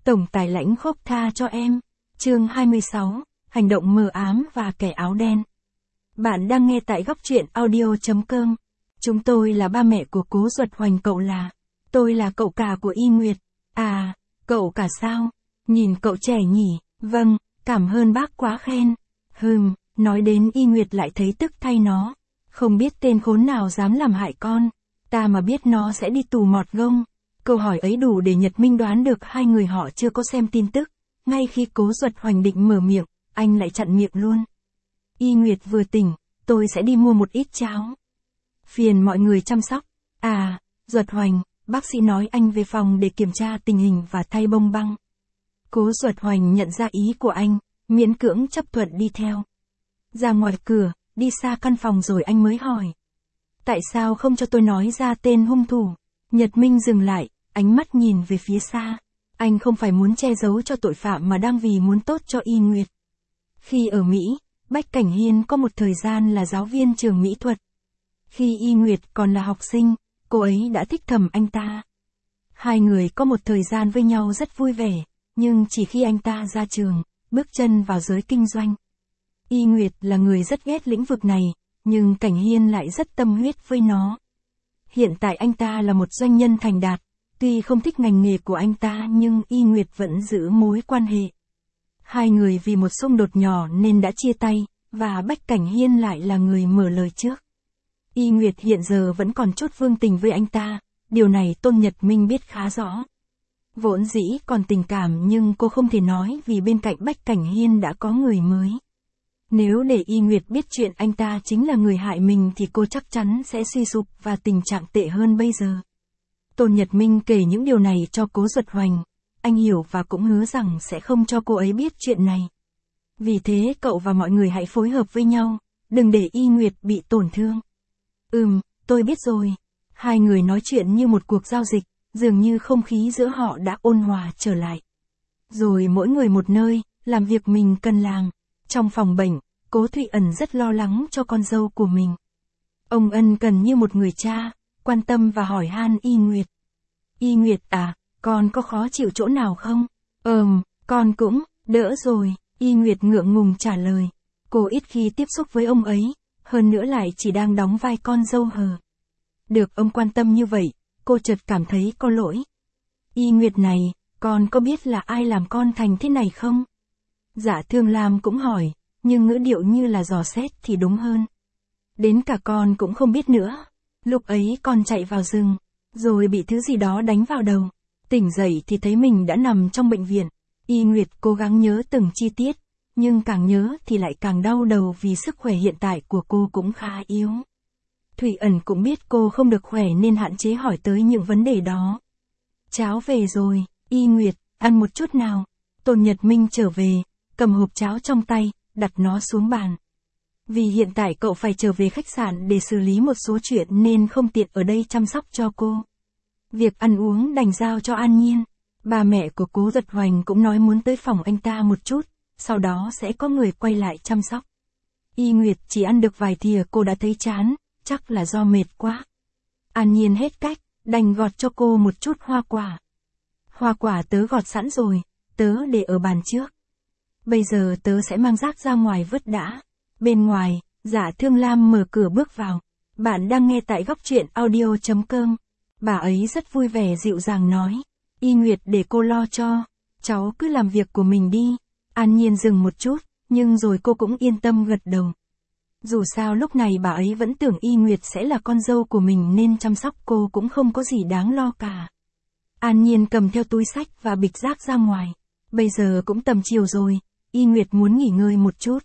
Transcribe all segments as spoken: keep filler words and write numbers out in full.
Tổng tài lãnh khốc tha cho em. Chương hai mươi sáu, hành động mờ ám và kẻ áo đen. Bạn đang nghe tại góc truyện audio chấm com. Chúng tôi là ba mẹ của Cố Duật Hoành, cậu là. Tôi là cậu cả của Y Nguyệt. À, cậu cả sao? Nhìn cậu trẻ nhỉ? Vâng, cảm ơn bác quá khen. Hừm, nói đến Y Nguyệt lại thấy tức thay nó. Không biết tên khốn nào dám làm hại con. Ta mà biết nó sẽ đi tù mọt gông. Câu hỏi ấy đủ để Nhật Minh đoán được hai người họ chưa có xem tin tức. Ngay khi Cố Duật Hoành định mở miệng, anh lại chặn miệng luôn. Y Nguyệt vừa tỉnh, tôi sẽ đi mua một ít cháo. Phiền mọi người chăm sóc. À, Duật Hoành, bác sĩ nói anh về phòng để kiểm tra tình hình và thay bông băng. Cố Duật Hoành nhận ra ý của anh, miễn cưỡng chấp thuận đi theo. Ra ngoài cửa, đi xa căn phòng rồi anh mới hỏi. Tại sao không cho tôi nói ra tên hung thủ? Nhật Minh dừng lại, ánh mắt nhìn về phía xa. Anh không phải muốn che giấu cho tội phạm mà đang vì muốn tốt cho Y Nguyệt. Khi ở Mỹ, Bách Cảnh Hiên có một thời gian là giáo viên trường mỹ thuật. Khi Y Nguyệt còn là học sinh, cô ấy đã thích thầm anh ta. Hai người có một thời gian với nhau rất vui vẻ, nhưng chỉ khi anh ta ra trường, bước chân vào giới kinh doanh. Y Nguyệt là người rất ghét lĩnh vực này, nhưng Cảnh Hiên lại rất tâm huyết với nó. Hiện tại anh ta là một doanh nhân thành đạt, tuy không thích ngành nghề của anh ta nhưng Y Nguyệt vẫn giữ mối quan hệ. Hai người vì một xung đột nhỏ nên đã chia tay, và Bách Cảnh Hiên lại là người mở lời trước. Y Nguyệt hiện giờ vẫn còn chút vương tình với anh ta, điều này Tôn Nhật Minh biết khá rõ. Vốn dĩ còn tình cảm nhưng cô không thể nói vì bên cạnh Bách Cảnh Hiên đã có người mới. Nếu để Y Nguyệt biết chuyện anh ta chính là người hại mình thì cô chắc chắn sẽ suy sụp và tình trạng tệ hơn bây giờ. Tôn Nhật Minh kể những điều này cho Cố Duật Hoành. Anh hiểu và cũng hứa rằng sẽ không cho cô ấy biết chuyện này. Vì thế cậu và mọi người hãy phối hợp với nhau, đừng để Y Nguyệt bị tổn thương. Ừm, tôi biết rồi. Hai người nói chuyện như một cuộc giao dịch, dường như không khí giữa họ đã ôn hòa trở lại. Rồi mỗi người một nơi, làm việc mình cần làm. Trong phòng bệnh, Cố Thụy Ẩn rất lo lắng cho con dâu của mình. Ông ân cần như một người cha, quan tâm và hỏi han Y Nguyệt. Y Nguyệt à, con có khó chịu chỗ nào không? Ừm, con cũng, đỡ rồi, Y Nguyệt ngượng ngùng trả lời. Cô ít khi tiếp xúc với ông ấy, hơn nữa lại chỉ đang đóng vai con dâu hờ. Được ông quan tâm như vậy, cô chợt cảm thấy có lỗi. Y Nguyệt này, con có biết là ai làm con thành thế này không? Dạ Thương Lam cũng hỏi, nhưng ngữ điệu như là dò xét thì đúng hơn. Đến cả con cũng không biết nữa. Lúc ấy con chạy vào rừng, rồi bị thứ gì đó đánh vào đầu. Tỉnh dậy thì thấy mình đã nằm trong bệnh viện. Y Nguyệt cố gắng nhớ từng chi tiết, nhưng càng nhớ thì lại càng đau đầu vì sức khỏe hiện tại của cô cũng khá yếu. Thụy Ẩn cũng biết cô không được khỏe nên hạn chế hỏi tới những vấn đề đó. Cháo về rồi, Y Nguyệt, ăn một chút nào. Tôn Nhật Minh trở về, cầm hộp cháo trong tay, đặt nó xuống bàn. Vì hiện tại cậu phải trở về khách sạn để xử lý một số chuyện nên không tiện ở đây chăm sóc cho cô. Việc ăn uống đành giao cho An Nhiên. Bà mẹ của Cố Duật Hoành cũng nói muốn tới phòng anh ta một chút, sau đó sẽ có người quay lại chăm sóc. Y Nguyệt chỉ ăn được vài thìa cô đã thấy chán, chắc là do mệt quá. An Nhiên hết cách, đành gọt cho cô một chút hoa quả. Hoa quả tớ gọt sẵn rồi, tớ để ở bàn trước. Bây giờ tớ sẽ mang rác ra ngoài vứt đã. Bên ngoài, Dạ Thương Lam mở cửa bước vào. Bạn đang nghe tại góc truyện audio chấm com. Bà ấy rất vui vẻ dịu dàng nói. Y Nguyệt để cô lo cho. Cháu cứ làm việc của mình đi. An Nhiên dừng một chút, nhưng rồi cô cũng yên tâm gật đầu. Dù sao lúc này bà ấy vẫn tưởng Y Nguyệt sẽ là con dâu của mình nên chăm sóc cô cũng không có gì đáng lo cả. An Nhiên cầm theo túi xách và bịch rác ra ngoài. Bây giờ cũng tầm chiều rồi, Y Nguyệt muốn nghỉ ngơi một chút.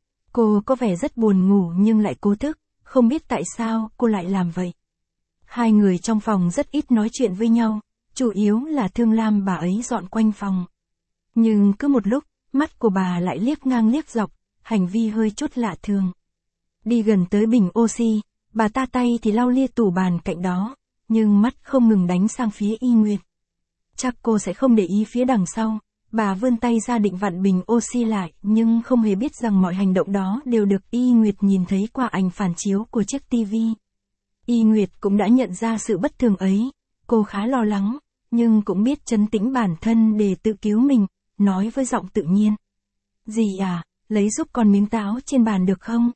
Cô có vẻ rất buồn ngủ nhưng lại cố thức, không biết tại sao cô lại làm vậy. Hai người trong phòng rất ít nói chuyện với nhau, chủ yếu là Thương Lam bà ấy dọn quanh phòng. Nhưng cứ một lúc, mắt của bà lại liếc ngang liếc dọc, hành vi hơi chút lạ thường. Đi gần tới bình oxy, bà ta tay thì lau lia tủ bàn cạnh đó, nhưng mắt không ngừng đánh sang phía Y Nguyệt. Chắc cô sẽ không để ý phía đằng sau. Bà vươn tay ra định vặn bình oxy lại, nhưng không hề biết rằng mọi hành động đó đều được Y Nguyệt nhìn thấy qua ảnh phản chiếu của chiếc tivi. Y Nguyệt cũng đã nhận ra sự bất thường ấy, cô khá lo lắng, nhưng cũng biết trấn tĩnh bản thân để tự cứu mình, nói với giọng tự nhiên. Dì à, lấy giúp con miếng táo trên bàn được không?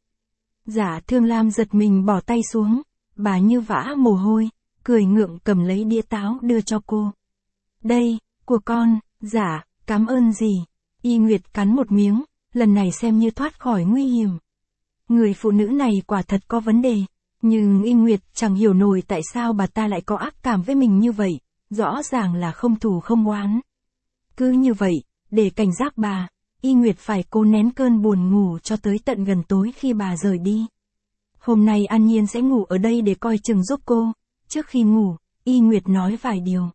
Dạ Thương Lam giật mình bỏ tay xuống, bà như vã mồ hôi, cười ngượng cầm lấy đĩa táo đưa cho cô. Đây, của con. Dạ, cảm ơn dì. Y Nguyệt cắn một miếng, lần này xem như thoát khỏi nguy hiểm. Người phụ nữ này quả thật có vấn đề, nhưng Y Nguyệt chẳng hiểu nổi tại sao bà ta lại có ác cảm với mình như vậy, rõ ràng là không thù không oán. Cứ như vậy, để cảnh giác bà, Y Nguyệt phải cố nén cơn buồn ngủ cho tới tận gần tối khi bà rời đi. Hôm nay An Nhiên sẽ ngủ ở đây để coi chừng giúp cô. Trước khi ngủ, Y Nguyệt nói vài điều.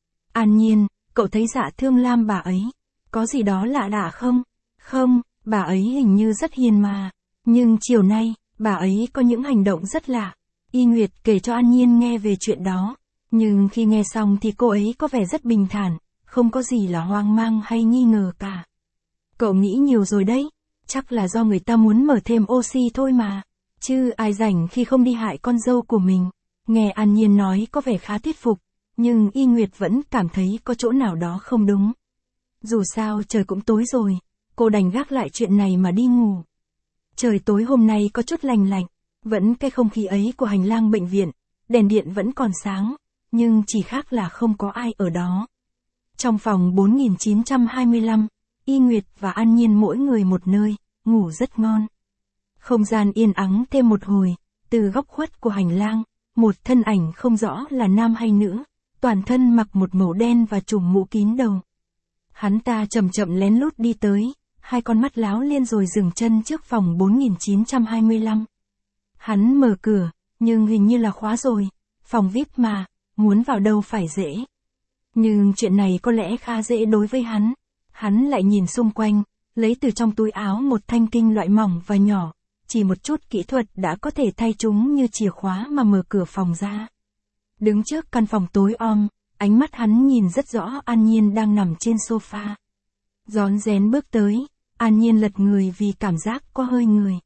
An Nhiên, cậu thấy Dạ Thương Lam bà ấy, có gì đó lạ lạ không? Không, bà ấy hình như rất hiền mà. Nhưng chiều nay, bà ấy có những hành động rất lạ. Y Nguyệt kể cho An Nhiên nghe về chuyện đó. Nhưng khi nghe xong thì cô ấy có vẻ rất bình thản, không có gì là hoang mang hay nghi ngờ cả. Cậu nghĩ nhiều rồi đấy, chắc là do người ta muốn mở thêm oxy thôi mà. Chứ ai rảnh khi không đi hại con dâu của mình. Nghe An Nhiên nói có vẻ khá thuyết phục, nhưng Y Nguyệt vẫn cảm thấy có chỗ nào đó không đúng. Dù sao trời cũng tối rồi, cô đành gác lại chuyện này mà đi ngủ. Trời tối hôm nay có chút lành lạnh, vẫn cái không khí ấy của hành lang bệnh viện, đèn điện vẫn còn sáng, nhưng chỉ khác là không có ai ở đó. Trong phòng bốn nghìn chín trăm hai mươi lăm, Y Nguyệt và An Nhiên mỗi người một nơi, ngủ rất ngon. Không gian yên ắng thêm một hồi, từ góc khuất của hành lang, một thân ảnh không rõ là nam hay nữ, toàn thân mặc một màu đen và trùm mũ kín đầu. Hắn ta chậm chậm lén lút đi tới, hai con mắt láo liên rồi dừng chân trước phòng bốn nghìn chín trăm hai mươi lăm. Hắn mở cửa, nhưng hình như là khóa rồi, phòng vi ai pi mà, muốn vào đâu phải dễ. Nhưng chuyện này có lẽ khá dễ đối với hắn. Hắn lại nhìn xung quanh, lấy từ trong túi áo một thanh kinh loại mỏng và nhỏ, chỉ một chút kỹ thuật đã có thể thay chúng như chìa khóa mà mở cửa phòng ra. Đứng trước căn phòng tối om, ánh mắt hắn nhìn rất rõ An Nhiên đang nằm trên sofa. Rón rén bước tới, An Nhiên lật người vì cảm giác có hơi người.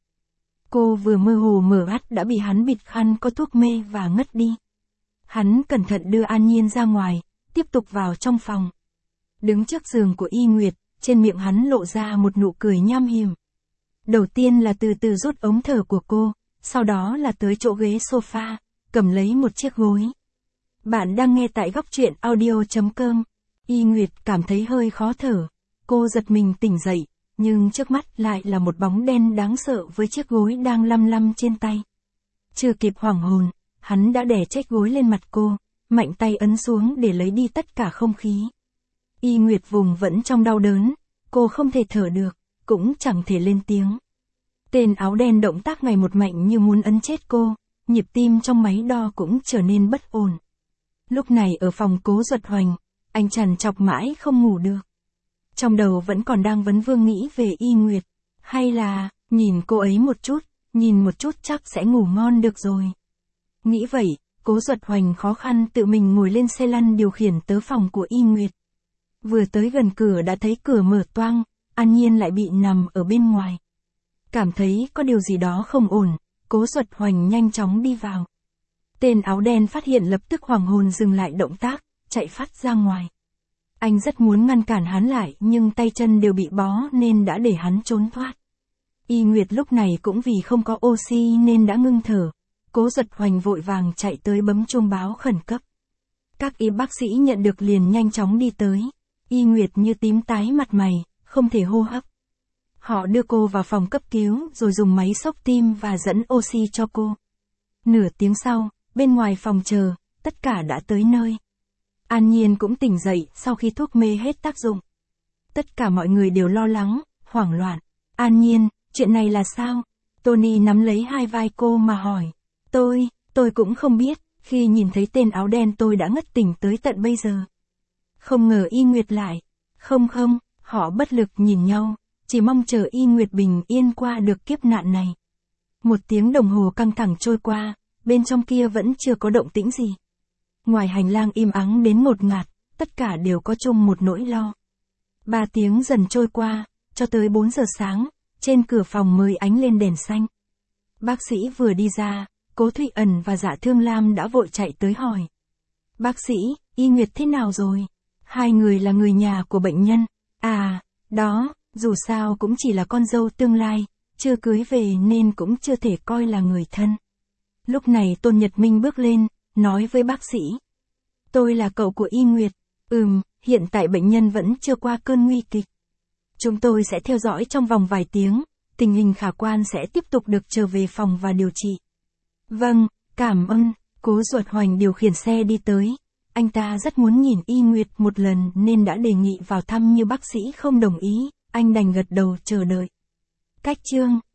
Cô vừa mơ hồ mở mắt đã bị hắn bịt khăn có thuốc mê và ngất đi. Hắn cẩn thận đưa An Nhiên ra ngoài, tiếp tục vào trong phòng. Đứng trước giường của Y Nguyệt, trên miệng hắn lộ ra một nụ cười nham hiểm. Đầu tiên là từ từ rút ống thở của cô, sau đó là tới chỗ ghế sofa, cầm lấy một chiếc gối. Bạn đang nghe tại góc truyện audio chấm com. Y Nguyệt cảm thấy hơi khó thở. Cô giật mình tỉnh dậy, nhưng trước mắt lại là một bóng đen đáng sợ với chiếc gối đang lăm lăm trên tay. Chưa kịp hoảng hồn, hắn đã đè chiếc gối lên mặt cô, mạnh tay ấn xuống để lấy đi tất cả không khí. Y Nguyệt vùng vẫn trong đau đớn, cô không thể thở được, cũng chẳng thể lên tiếng. Tên áo đen động tác ngày một mạnh như muốn ấn chết cô, nhịp tim trong máy đo cũng trở nên bất ổn. Lúc này ở phòng Cố Duật Hoành, anh trằn trọc mãi không ngủ được. Trong đầu vẫn còn đang vấn vương nghĩ về Y Nguyệt, hay là, nhìn cô ấy một chút, nhìn một chút chắc sẽ ngủ ngon được rồi. Nghĩ vậy, Cố Duật Hoành khó khăn tự mình ngồi lên xe lăn điều khiển tới phòng của Y Nguyệt. Vừa tới gần cửa đã thấy cửa mở toang, An Nhiên lại bị nằm ở bên ngoài. Cảm thấy có điều gì đó không ổn, Cố Duật Hoành nhanh chóng đi vào. Tên áo đen phát hiện lập tức hoảng hồn dừng lại động tác, chạy phát ra ngoài. Anh rất muốn ngăn cản hắn lại nhưng tay chân đều bị bó nên đã để hắn trốn thoát. Y Nguyệt lúc này cũng vì không có oxy nên đã ngưng thở. Cố Duật Hoành vội vàng chạy tới bấm chuông báo khẩn cấp. Các y bác sĩ nhận được liền nhanh chóng đi tới. Y Nguyệt như tím tái mặt mày, không thể hô hấp. Họ đưa cô vào phòng cấp cứu rồi dùng máy xốc tim và dẫn oxy cho cô. Nửa tiếng sau, bên ngoài phòng chờ, tất cả đã tới nơi. An Nhiên cũng tỉnh dậy sau khi thuốc mê hết tác dụng. Tất cả mọi người đều lo lắng, hoảng loạn. An Nhiên, chuyện này là sao? Tony nắm lấy hai vai cô mà hỏi. Tôi, tôi cũng không biết, khi nhìn thấy tên áo đen tôi đã ngất tỉnh tới tận bây giờ. Không ngờ Y Nguyệt lại. Không không, họ bất lực nhìn nhau, chỉ mong chờ Y Nguyệt bình yên qua được kiếp nạn này. Một tiếng đồng hồ căng thẳng trôi qua, bên trong kia vẫn chưa có động tĩnh gì. Ngoài hành lang im ắng đến ngột ngạt, tất cả đều có chung một nỗi lo. Ba tiếng dần trôi qua, cho tới bốn giờ sáng, trên cửa phòng mới ánh lên đèn xanh. Bác sĩ vừa đi ra, Cố Thụy Ẩn và Dạ Thương Lam đã vội chạy tới hỏi. Bác sĩ, Y Nguyệt thế nào rồi? Hai người là người nhà của bệnh nhân. À, đó, dù sao cũng chỉ là con dâu tương lai, chưa cưới về nên cũng chưa thể coi là người thân. Lúc này Tôn Nhật Minh bước lên, nói với bác sĩ. Tôi là cậu của Y Nguyệt. Ừm, hiện tại bệnh nhân vẫn chưa qua cơn nguy kịch. Chúng tôi sẽ theo dõi trong vòng vài tiếng, tình hình khả quan sẽ tiếp tục được trở về phòng và điều trị. Vâng, cảm ơn. Cố Duật Hoành điều khiển xe đi tới. Anh ta rất muốn nhìn Y Nguyệt một lần nên đã đề nghị vào thăm, như bác sĩ không đồng ý, anh đành gật đầu chờ đợi. Cách chương